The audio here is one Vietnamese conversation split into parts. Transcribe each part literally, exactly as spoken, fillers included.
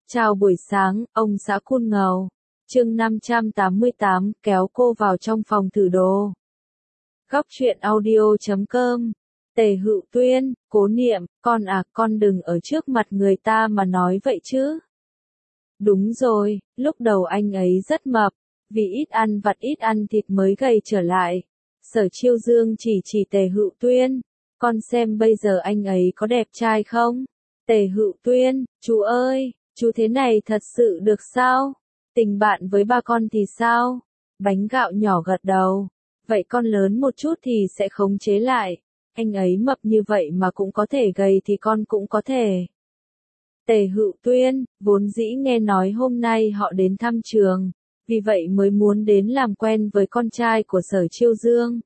Chào buổi sáng, ông xã Cun Ngầu. Chương năm trăm tám mươi tám, kéo cô vào trong phòng thử đồ. Góc truyện audio chấm com. Tề Hựu Tuyên, Cố Niệm, con à, con đừng ở trước mặt người ta mà nói vậy chứ. Đúng rồi, lúc đầu anh ấy rất mập, vì ít ăn vặt ít ăn thịt mới gầy trở lại. Sở Chiêu Dương chỉ chỉ Tề Hựu Tuyên, con xem bây giờ anh ấy có đẹp trai không? Tề Hựu Tuyên, chú ơi, chú thế này thật sự được sao? Tình bạn với ba con thì sao? Bánh gạo nhỏ gật đầu. Vậy con lớn một chút thì sẽ khống chế lại. Anh ấy mập như vậy mà cũng có thể gầy thì con cũng có thể. Tề Hựu Tuyên, vốn dĩ nghe nói hôm nay họ đến thăm trường, vì vậy mới muốn đến làm quen với con trai của Sở Chiêu Dương.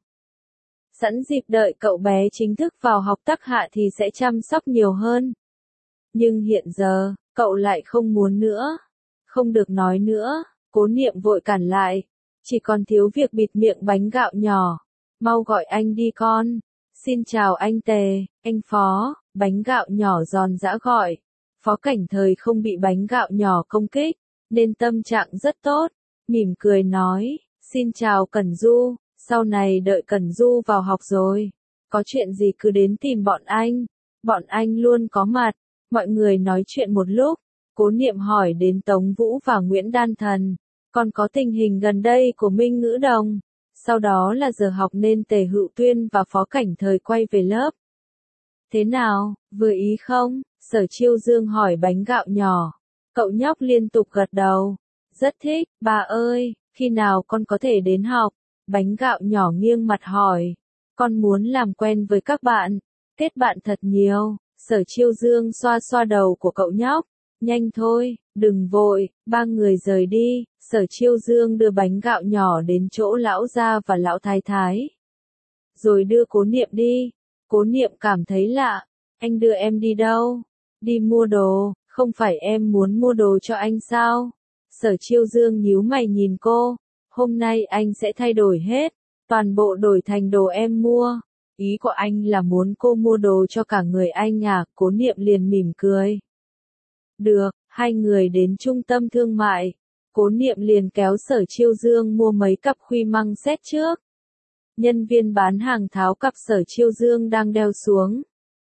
Sẵn dịp đợi cậu bé chính thức vào học tác hạ thì sẽ chăm sóc nhiều hơn. Nhưng hiện giờ, cậu lại không muốn nữa. Không được nói nữa, Cố Niệm vội cản lại. Chỉ còn thiếu việc bịt miệng bánh gạo nhỏ. Mau gọi anh đi con. Xin chào anh Tề, anh Phó, bánh gạo nhỏ giòn giã gọi. Phó Cảnh Thời không bị bánh gạo nhỏ công kích, nên tâm trạng rất tốt. Mỉm cười nói, xin chào Cẩn Du, sau này đợi Cẩn Du vào học rồi. Có chuyện gì cứ đến tìm bọn anh, bọn anh luôn có mặt. Mọi người nói chuyện một lúc, Cố Niệm hỏi đến Tống Vũ và Nguyễn Đan Thần, còn có tình hình gần đây của Minh Ngữ Đồng. Sau đó là giờ học nên Tề Hựu Tuyên và Phó Cảnh Thời quay về lớp. Thế nào, vừa ý không? Sở Chiêu Dương hỏi bánh gạo nhỏ. Cậu nhóc liên tục gật đầu. Rất thích, bà ơi, khi nào con có thể đến học? Bánh gạo nhỏ nghiêng mặt hỏi. Con muốn làm quen với các bạn, kết bạn thật nhiều. Sở Chiêu Dương xoa xoa đầu của cậu nhóc. Nhanh thôi, đừng vội, ba người rời đi. Sở Chiêu Dương đưa bánh gạo nhỏ đến chỗ lão gia và lão thái thái. Rồi đưa Cố Niệm đi. Cố Niệm cảm thấy lạ. Anh đưa em đi đâu? Đi mua đồ, không phải em muốn mua đồ cho anh sao? Sở Chiêu Dương nhíu mày nhìn cô. Hôm nay anh sẽ thay đổi hết. Toàn bộ đổi thành đồ em mua. Ý của anh là muốn cô mua đồ cho cả người anh à? Cố Niệm liền mỉm cười. Được, hai người đến trung tâm thương mại. Cố Niệm liền kéo Sở Chiêu Dương mua mấy cặp khuy măng xét trước. Nhân viên bán hàng tháo cặp Sở Chiêu Dương đang đeo xuống.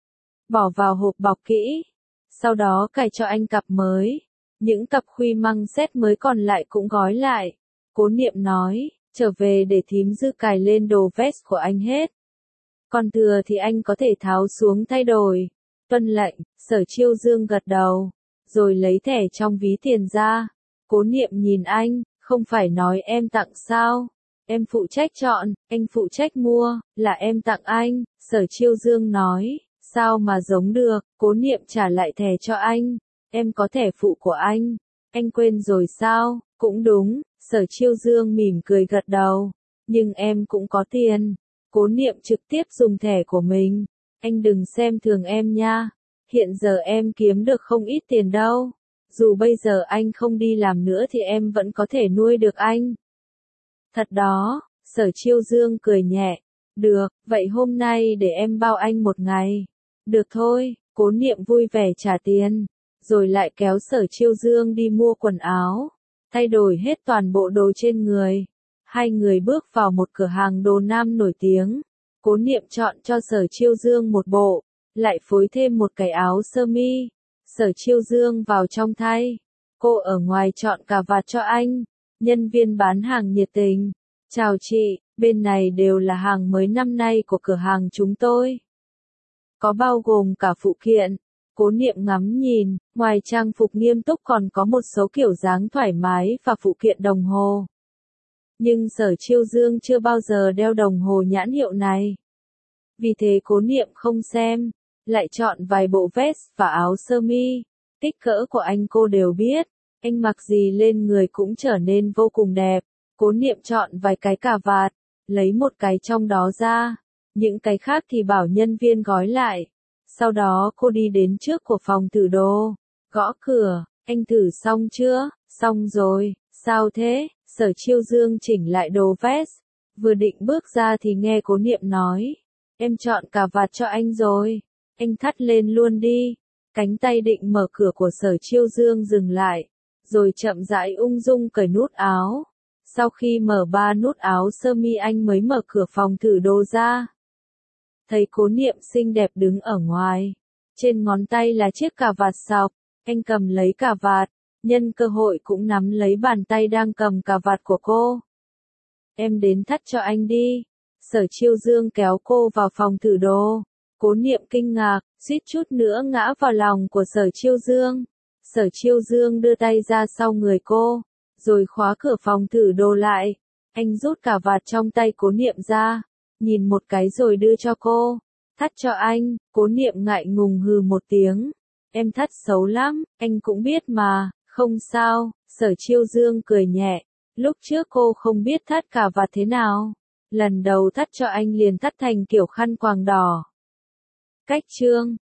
Bỏ vào hộp bọc kỹ. Sau đó cài cho anh cặp mới. Những cặp khuy măng xét mới còn lại cũng gói lại. Cố Niệm nói, trở về để thím Dư cài lên đồ vest của anh hết. Còn thừa thì anh có thể tháo xuống thay đổi. Tuân lệnh, Sở Chiêu Dương gật đầu. Rồi lấy thẻ trong ví tiền ra. Cố Niệm nhìn anh, không phải nói em tặng sao? Em phụ trách chọn, anh phụ trách mua, là em tặng anh. Sở Chiêu Dương nói, sao mà giống được? Cố Niệm trả lại thẻ cho anh. Em có thẻ phụ của anh. Anh quên rồi sao? Cũng đúng, Sở Chiêu Dương mỉm cười gật đầu. Nhưng em cũng có tiền. Cố Niệm trực tiếp dùng thẻ của mình. Anh đừng xem thường em nha. Hiện giờ em kiếm được không ít tiền đâu. Dù bây giờ anh không đi làm nữa thì em vẫn có thể nuôi được anh. Thật đó, Sở Chiêu Dương cười nhẹ. Được, vậy hôm nay để em bao anh một ngày. Được thôi, Cố Niệm vui vẻ trả tiền. Rồi lại kéo Sở Chiêu Dương đi mua quần áo. Thay đổi hết toàn bộ đồ trên người. Hai người bước vào một cửa hàng đồ nam nổi tiếng. Cố Niệm chọn cho Sở Chiêu Dương một bộ. Lại phối thêm một cái áo sơ mi. Sở Chiêu Dương vào trong thay. Cô ở ngoài chọn cà vạt cho anh. Nhân viên bán hàng nhiệt tình. Chào chị, bên này đều là hàng mới năm nay của cửa hàng chúng tôi. Có bao gồm cả phụ kiện. Cố Niệm ngắm nhìn, ngoài trang phục nghiêm túc còn có một số kiểu dáng thoải mái và phụ kiện đồng hồ. Nhưng Sở Chiêu Dương chưa bao giờ đeo đồng hồ nhãn hiệu này. Vì thế Cố Niệm không xem. Lại chọn vài bộ vest và áo sơ mi. Kích cỡ của anh cô đều biết. Anh mặc gì lên người cũng trở nên vô cùng đẹp. Cố Niệm chọn vài cái cà vạt. Lấy một cái trong đó ra. Những cái khác thì bảo nhân viên gói lại. Sau đó cô đi đến trước của phòng thử đồ. Gõ cửa. Anh thử xong chưa? Xong rồi. Sao thế? Sở Chiêu Dương chỉnh lại đồ vest. Vừa định bước ra thì nghe Cố Niệm nói. Em chọn cà vạt cho anh rồi. Anh thắt lên luôn đi. Cánh tay định mở cửa của Sở Chiêu Dương dừng lại, rồi chậm rãi ung dung cởi nút áo. Sau khi mở ba nút áo sơ mi anh mới mở cửa phòng thử đồ ra. Thấy Cố Niệm xinh đẹp đứng ở ngoài. Trên ngón tay là chiếc cà vạt sọc, anh cầm lấy cà vạt, nhân cơ hội cũng nắm lấy bàn tay đang cầm cà vạt của cô. Em đến thắt cho anh đi. Sở Chiêu Dương kéo cô vào phòng thử đồ. Cố Niệm kinh ngạc, suýt chút nữa ngã vào lòng của Sở Chiêu Dương. Sở Chiêu Dương đưa tay ra sau người cô, rồi khóa cửa phòng thử đồ lại. Anh rút cà vạt trong tay Cố Niệm ra, nhìn một cái rồi đưa cho cô. Thắt cho anh. Cố Niệm ngại ngùng hừ một tiếng. Em thắt xấu lắm, anh cũng biết mà. Không sao. Sở Chiêu Dương cười nhẹ. Lúc trước cô không biết thắt cà vạt thế nào. Lần đầu thắt cho anh liền thắt thành kiểu khăn quàng đỏ. Cách chương